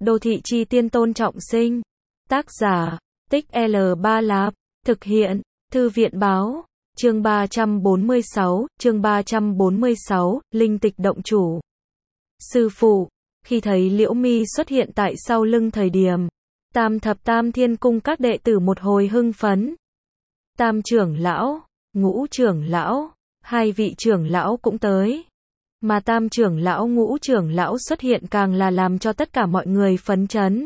Đô thị chi tiên Tôn Trọng Sinh. Tác giả, Tích L3 Lạp. Thực hiện, Thư viện Báo. Chương 346, Linh Tịch Động Chủ. Sư phụ, khi thấy Liễu Mi xuất hiện tại sau lưng thời điểm, Tam Thập Tam Thiên Cung các đệ tử một hồi hưng phấn. Tam trưởng lão, Ngũ trưởng lão, hai vị trưởng lão cũng tới. Mà Tam trưởng lão Ngũ trưởng lão xuất hiện càng là làm cho tất cả mọi người phấn chấn.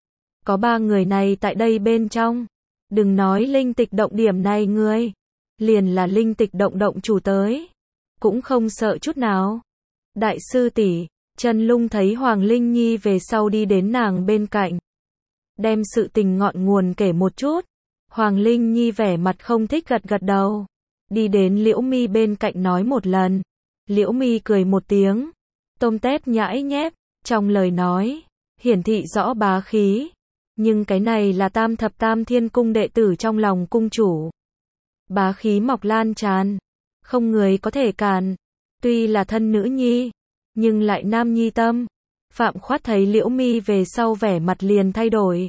Có ba người này tại đây bên trong. Đừng nói linh tịch động điểm này người. Liền là linh tịch động động chủ tới. Cũng không sợ chút nào. Đại sư tỷ, Trần Lung thấy Hoàng Linh Nhi về sau đi đến nàng bên cạnh. Đem sự tình ngọn nguồn kể một chút. Hoàng Linh Nhi vẻ mặt không thích gật gật đầu. Đi đến Liễu Mi bên cạnh nói một lần. Liễu Mi cười một tiếng. Tôm tép nhãi nhép. Trong lời nói, hiển thị rõ bá khí. Nhưng cái này là Tam Thập Tam Thiên Cung đệ tử trong lòng cung chủ. Bá khí mọc lan tràn. Không người có thể cản. Tuy là thân nữ nhi, nhưng lại nam nhi tâm. Phạm Khoát thấy Liễu Mi về sau vẻ mặt liền thay đổi.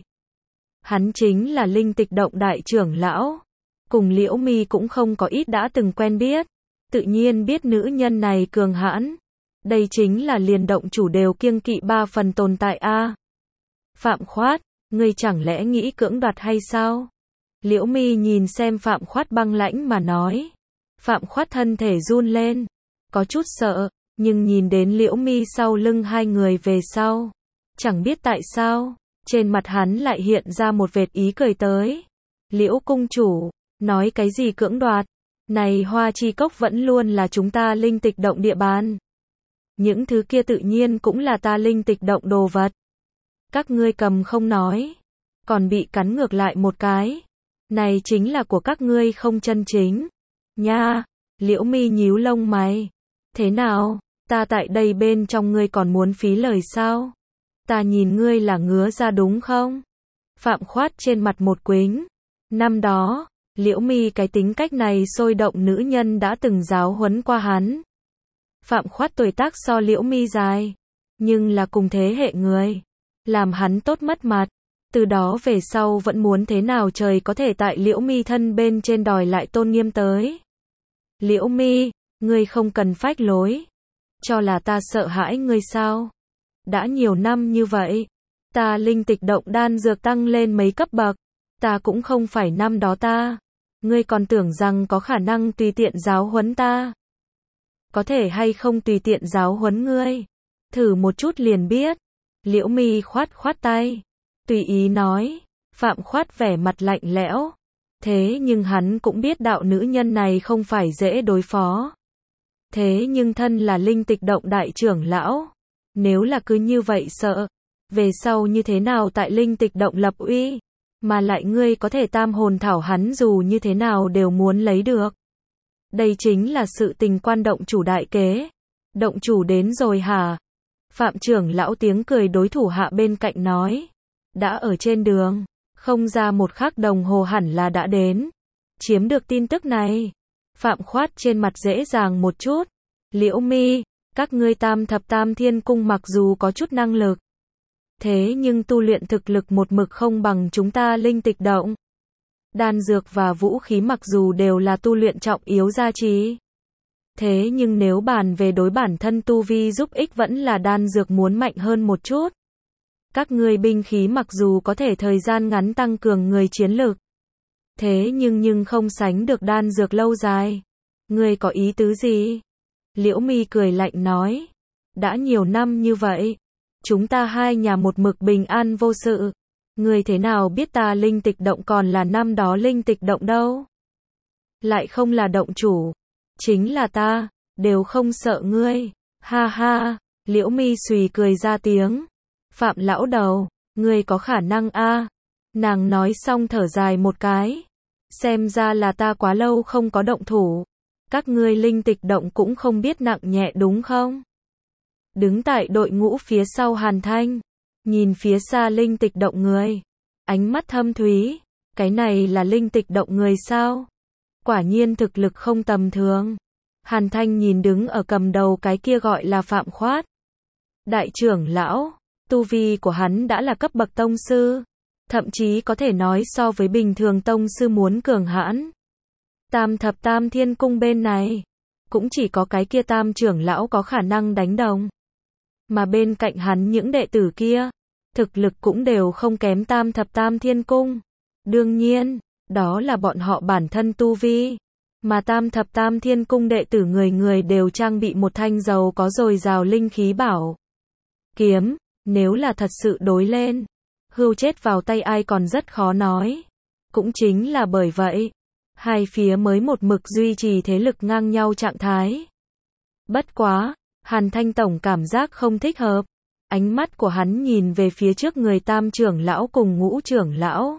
Hắn chính là linh tịch động đại trưởng lão. Cùng Liễu Mi cũng không có ít đã từng quen biết. Tự nhiên biết nữ nhân này cường hãn. Đây chính là liền động chủ đều kiêng kỵ ba phần tồn tại a. Phạm Khoát, ngươi chẳng lẽ nghĩ cưỡng đoạt hay sao? Liễu Mi nhìn xem Phạm Khoát băng lãnh mà nói. Phạm Khoát thân thể run lên, có chút sợ, nhưng nhìn đến Liễu Mi sau lưng hai người về sau, chẳng biết tại sao, trên mặt hắn lại hiện ra một vệt ý cười tới. Liễu cung chủ, nói cái gì cưỡng đoạt? Này Hoa Chi Cốc vẫn luôn là chúng ta linh tịch động địa bàn. Những thứ kia tự nhiên cũng là ta linh tịch động đồ vật. Các ngươi cầm không nói, còn bị cắn ngược lại một cái. Này chính là của các ngươi không chân chính. Nha, Liễu Mi nhíu lông mày. Thế nào, ta tại đây bên trong ngươi còn muốn phí lời sao? Ta nhìn ngươi là ngứa ra đúng không? Phạm Khoát trên mặt một quính. Năm đó, Liễu Mi cái tính cách này sôi động nữ nhân đã từng giáo huấn qua hắn. Phạm Khoát tuổi tác so Liễu Mi dài, nhưng là cùng thế hệ người, làm hắn tốt mất mặt. Từ đó về sau vẫn muốn thế nào trời có thể tại Liễu Mi thân bên trên đòi lại tôn nghiêm tới. Liễu Mi, ngươi không cần phách lối. Cho là ta sợ hãi ngươi sao? Đã nhiều năm như vậy, ta linh tịch động đan dược tăng lên mấy cấp bậc. Ta cũng không phải năm đó ta. Ngươi còn tưởng rằng có khả năng tùy tiện giáo huấn ta. Có thể hay không tùy tiện giáo huấn ngươi? Thử một chút liền biết. Liễu Mi khoát khoát tay. Tùy ý nói. Phạm Khoát vẻ mặt lạnh lẽo. Thế nhưng hắn cũng biết đạo nữ nhân này không phải dễ đối phó. Thế nhưng thân là linh tịch động đại trưởng lão. Nếu là cứ như vậy sợ. Về sau như thế nào tại linh tịch động lập uy. Mà lại ngươi có thể tam hồn thảo hắn dù như thế nào đều muốn lấy được. Đây chính là sự tình quan động chủ đại kế. Động chủ đến rồi hả? Phạm trưởng lão tiếng cười đối thủ hạ bên cạnh nói. Đã ở trên đường, không ra một khắc đồng hồ hẳn là đã đến. Chiếm được tin tức này. Phạm Khoát trên mặt dễ dàng một chút. Liễu Mi, các ngươi Tam Thập Tam Thiên Cung mặc dù có chút năng lực. Thế nhưng tu luyện thực lực một mực không bằng chúng ta linh tịch động. Đan dược và vũ khí mặc dù đều là tu luyện trọng yếu gia trì. Thế nhưng nếu bàn về đối bản thân tu vi giúp ích vẫn là đan dược muốn mạnh hơn một chút. Các ngươi binh khí mặc dù có thể thời gian ngắn tăng cường người chiến lực. Thế nhưng không sánh được đan dược lâu dài. Ngươi có ý tứ gì? Liễu Mi cười lạnh nói. Đã nhiều năm như vậy. Chúng ta hai nhà một mực bình an vô sự. Ngươi thế nào biết ta linh tịch động còn là năm đó linh tịch động đâu? Lại không là động chủ. Chính là ta, đều không sợ ngươi. Ha ha, Liễu Mi xùy cười ra tiếng. Phạm lão đầu, ngươi có khả năng a. Nàng nói xong thở dài một cái. Xem ra là ta quá lâu không có động thủ. Các ngươi linh tịch động cũng không biết nặng nhẹ đúng không? Đứng tại đội ngũ phía sau Hàn Thanh, nhìn phía xa linh tịch động người, ánh mắt thâm thúy, cái này là linh tịch động người sao? Quả nhiên thực lực không tầm thường. Hàn Thanh nhìn đứng ở cầm đầu cái kia gọi là Phạm Khoát. Đại trưởng lão, Tu vi của hắn đã là cấp bậc tông sư, thậm chí có thể nói so với bình thường tông sư muốn cường hãn. Tam thập tam thiên cung bên này, cũng chỉ có cái kia tam trưởng lão có khả năng đánh đồng. Mà bên cạnh hắn những đệ tử kia, thực lực cũng đều không kém tam thập tam thiên cung. Đương nhiên, đó là bọn họ bản thân tu vi. Mà tam thập tam thiên cung đệ tử người người đều trang bị một thanh giàu có dồi dào linh khí bảo kiếm, nếu là thật sự đối lên, hưu chết vào tay ai còn rất khó nói. Cũng chính là bởi vậy, hai phía mới một mực duy trì thế lực ngang nhau trạng thái. Bất quá, Hàn Thanh tổng cảm giác không thích hợp. Ánh mắt của hắn nhìn về phía trước người tam trưởng lão cùng ngũ trưởng lão.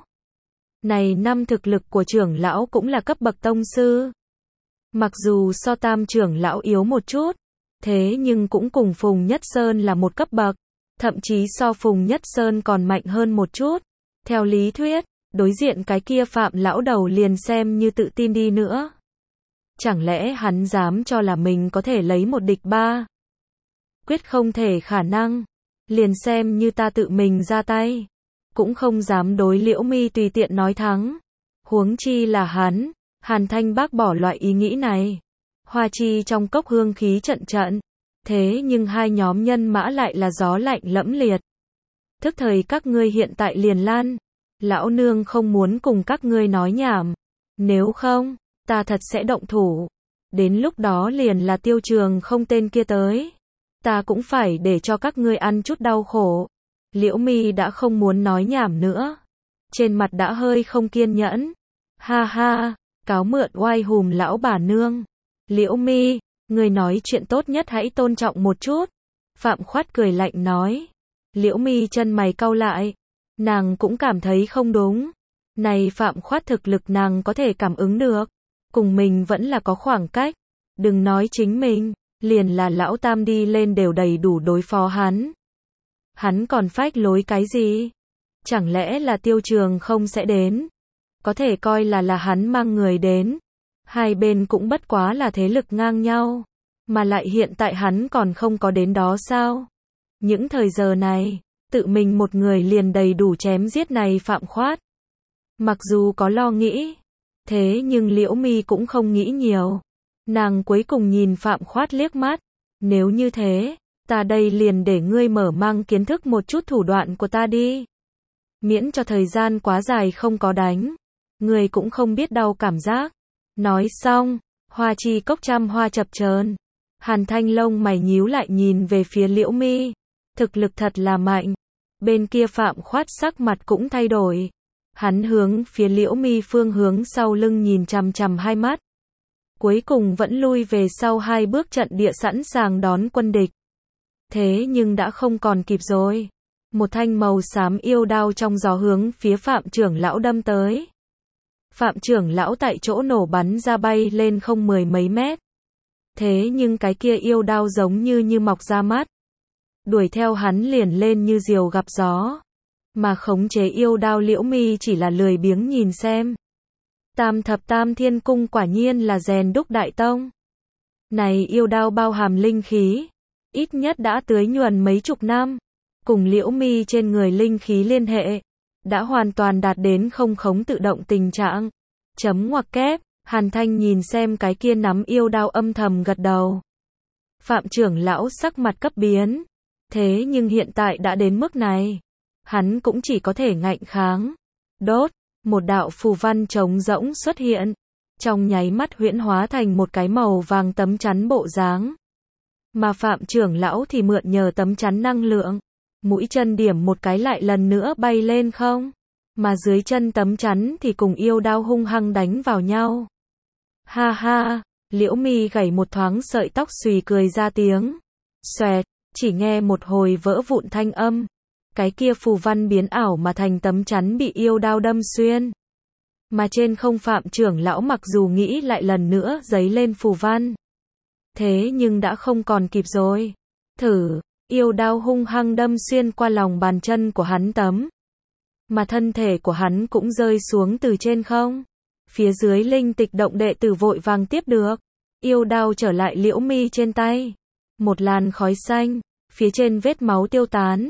Này năm thực lực của trưởng lão cũng là cấp bậc tông sư. Mặc dù so tam trưởng lão yếu một chút, thế nhưng cũng cùng Phùng Nhất Sơn là một cấp bậc, thậm chí so Phùng Nhất Sơn còn mạnh hơn một chút. Theo lý thuyết, đối diện cái kia Phạm lão đầu liền xem như tự tin đi nữa. Chẳng lẽ hắn dám cho là mình có thể lấy một địch ba? Quyết không thể khả năng. Liền xem như ta tự mình ra tay, cũng không dám đối Liễu Mi tùy tiện nói thắng. Huống chi là hắn. Hàn Thanh bác bỏ loại ý nghĩ này. Hoa chi trong cốc hương khí trận trận. Thế nhưng hai nhóm nhân mã lại là gió lạnh lẫm liệt. Thức thời các ngươi hiện tại liền lan. Lão nương không muốn cùng các ngươi nói nhảm. Nếu không, ta thật sẽ động thủ. Đến lúc đó liền là Tiêu Trường không tên kia tới. Ta cũng phải để cho các ngươi ăn chút đau khổ. Liễu Mi đã không muốn nói nhảm nữa. Trên mặt đã hơi không kiên nhẫn. Ha ha, cáo mượn oai hùm lão bà nương. Liễu Mi, người nói chuyện tốt nhất hãy tôn trọng một chút. Phạm Khoát cười lạnh nói. Liễu Mi chân mày cau lại. Nàng cũng cảm thấy không đúng. Này Phạm Khoát thực lực nàng có thể cảm ứng được. Cùng mình vẫn là có khoảng cách. Đừng nói chính mình, liền là lão tam đi lên đều đầy đủ đối phó hắn. Hắn còn phách lối cái gì? Chẳng lẽ là Tiêu Trường không sẽ đến? Có thể coi là hắn mang người đến. Hai bên cũng bất quá là thế lực ngang nhau. Mà lại hiện tại hắn còn không có đến đó sao? Những thời giờ này, tự mình một người liền đầy đủ chém giết này Phạm Khoát. Mặc dù có lo nghĩ, thế nhưng Liễu Mi cũng không nghĩ nhiều. Nàng cuối cùng nhìn Phạm Khoát liếc mắt. Nếu như thế, ta đây liền để ngươi mở mang kiến thức một chút thủ đoạn của ta đi. Miễn cho thời gian quá dài không có đánh. Ngươi cũng không biết đau cảm giác. Nói xong, hoa chi cốc trăm hoa chập chờn. Hàn Thanh lông mày nhíu lại nhìn về phía Liễu Mi. Thực lực thật là mạnh. Bên kia Phạm Khoát sắc mặt cũng thay đổi. Hắn hướng phía Liễu Mi phương hướng sau lưng nhìn chằm chằm hai mắt. Cuối cùng vẫn lui về sau hai bước trận địa sẵn sàng đón quân địch. Thế nhưng đã không còn kịp rồi. Một thanh màu xám yêu đao trong gió hướng phía Phạm trưởng lão đâm tới. Phạm trưởng lão tại chỗ nổ bắn ra bay lên không mười mấy mét. Thế nhưng cái kia yêu đao giống như mọc ra mắt. Đuổi theo hắn liền lên như diều gặp gió. Mà khống chế yêu đao Liễu Mi chỉ là lười biếng nhìn xem. Tam thập tam thiên cung quả nhiên là rèn đúc đại tông. Này yêu đao bao hàm linh khí. Ít nhất đã tưới nhuần mấy chục năm. Cùng Liễu Mi trên người linh khí liên hệ. Đã hoàn toàn đạt đến không khống tự động tình trạng. Chấm ngoặc kép. Hàn Thanh nhìn xem cái kia nắm yêu đao âm thầm gật đầu. Phạm trưởng lão sắc mặt cấp biến. Thế nhưng hiện tại đã đến mức này. Hắn cũng chỉ có thể ngạnh kháng. Đốt. Một đạo phù văn trống rỗng xuất hiện. Trong nháy mắt huyễn hóa thành một cái màu vàng tấm chắn bộ dáng. Mà Phạm trưởng lão thì mượn nhờ tấm chắn năng lượng. Mũi chân điểm một cái lại lần nữa bay lên không. Mà dưới chân tấm chắn thì cùng yêu đao hung hăng đánh vào nhau. Ha ha, Liễu Mi gảy một thoáng sợi tóc xùy cười ra tiếng. Xoẹt, chỉ nghe một hồi vỡ vụn thanh âm. Cái kia phù văn biến ảo mà thành tấm chắn bị yêu đao đâm xuyên. Mà trên không Phạm trưởng lão mặc dù nghĩ lại lần nữa giấy lên phù văn. Thế nhưng đã không còn kịp rồi. Thử, yêu đao hung hăng đâm xuyên qua lòng bàn chân của hắn tấm. Mà thân thể của hắn cũng rơi xuống từ trên không. Phía dưới linh tịch động đệ tử vội vàng tiếp được. Yêu đao trở lại Liễu Mi trên tay. Một làn khói xanh, phía trên vết máu tiêu tán.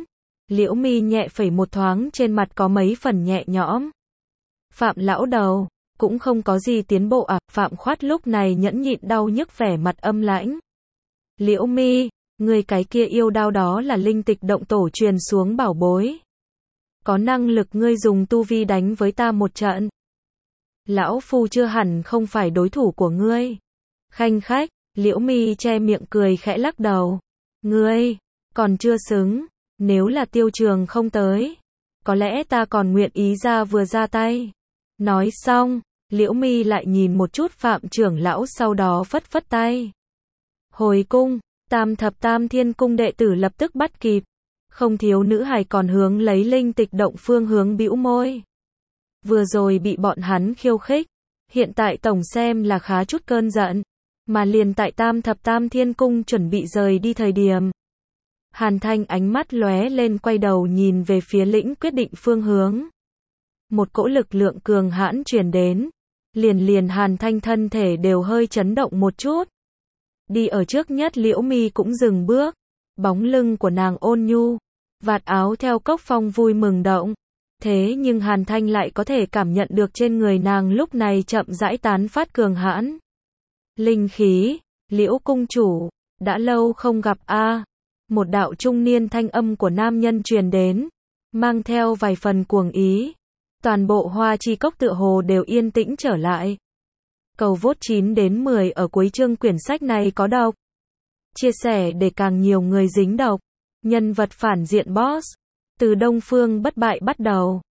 Liễu Mi nhẹ phẩy một thoáng trên mặt có mấy phần nhẹ nhõm. Phạm lão đầu, cũng không có gì tiến bộ à? Phạm Khoát lúc này nhẫn nhịn đau nhức vẻ mặt âm lãnh. Liễu Mi, người cái kia yêu đao đó là linh tịch động tổ truyền xuống bảo bối. Có năng lực ngươi dùng tu vi đánh với ta một trận. Lão phu chưa hẳn không phải đối thủ của ngươi. Khanh khách, Liễu Mi che miệng cười khẽ lắc đầu. Ngươi, còn chưa xứng, nếu là Tiêu Trường không tới, có lẽ ta còn nguyện ý ra tay. Nói xong, Liễu Mi lại nhìn một chút Phạm trưởng lão sau đó phất phất tay. Hồi cung, Tam thập Tam Thiên cung đệ tử lập tức bắt kịp. Không thiếu nữ hài còn hướng lấy linh tịch động phương hướng bĩu môi. Vừa rồi bị bọn hắn khiêu khích, hiện tại tổng xem là khá chút cơn giận, mà liền tại Tam thập Tam Thiên cung chuẩn bị rời đi thời điểm. Hàn Thanh ánh mắt lóe lên quay đầu nhìn về phía lĩnh quyết định phương hướng. Một cỗ lực lượng cường hãn truyền đến, liền Hàn Thanh thân thể đều hơi chấn động một chút. Đi ở trước nhất Liễu Mi cũng dừng bước, bóng lưng của nàng ôn nhu, vạt áo theo cốc phong vui mừng động. Thế nhưng Hàn Thanh lại có thể cảm nhận được trên người nàng lúc này chậm rãi tán phát cường hãn. Linh khí, Liễu cung chủ, đã lâu không gặp a. Một đạo trung niên thanh âm của nam nhân truyền đến, mang theo vài phần cuồng ý. Toàn bộ Hoa Chi cốc tựa hồ đều yên tĩnh trở lại. Cầu vote 9 đến 10 ở cuối chương quyển sách này có độc. Chia sẻ để càng nhiều người dính độc. Nhân vật phản diện boss. Từ Đông Phương bất bại bắt đầu.